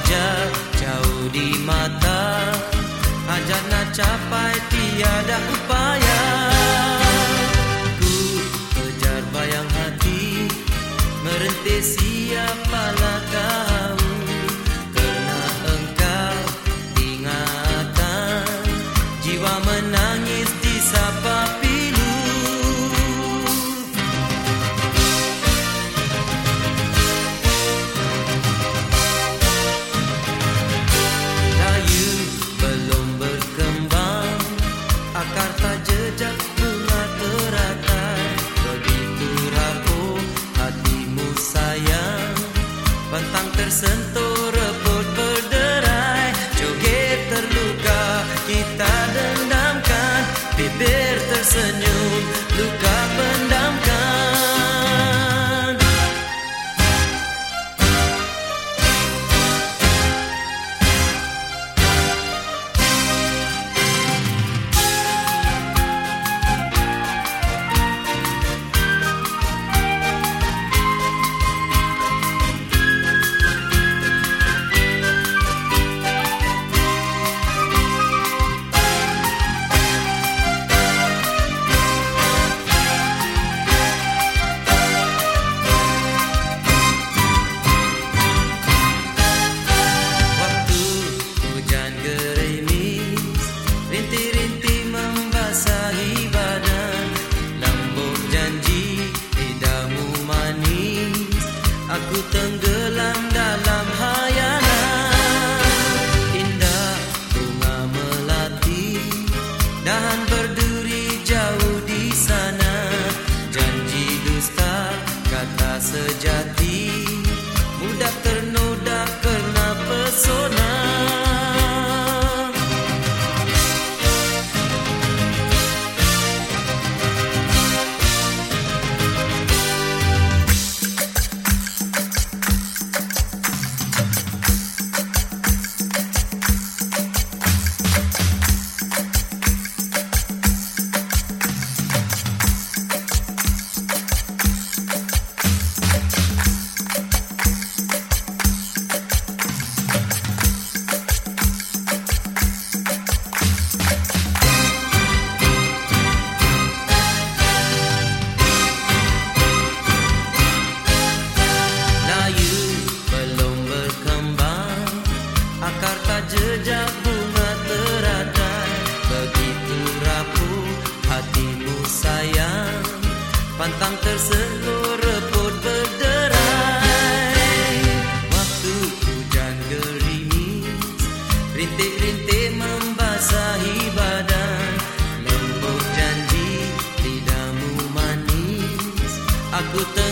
wajah jauh di mata, hajat nak capai tiada upaya. Ku kejar bayang hati, merintih siapalah kau, kerana engkau ingatan, jiwa menangis di sapa pilu. Layu belum berkembang, akar tak jejak bunga teratai, begitu rapuh hatimu sayang, bentang tersentuh rebut berderai, joget terluka kita dendamkan, bibir tersenyum luka pendamkan. Rintik-rintik membasahi badan, lembut janji lidamu manis, aku tenggelam dalam hayalan. Indah bunga melati, dahan berduri jauh di sana, janji dusta kata sejati, mudah ternoda kerana pesona. Akar tak jejak bunga teratai, begitu rapuh hatimu sayang, pantang tersentuh rebut berderai. Waktu hujan gerimis, rintik-rintik membasahi badan, lembut janji lidamu manis, aku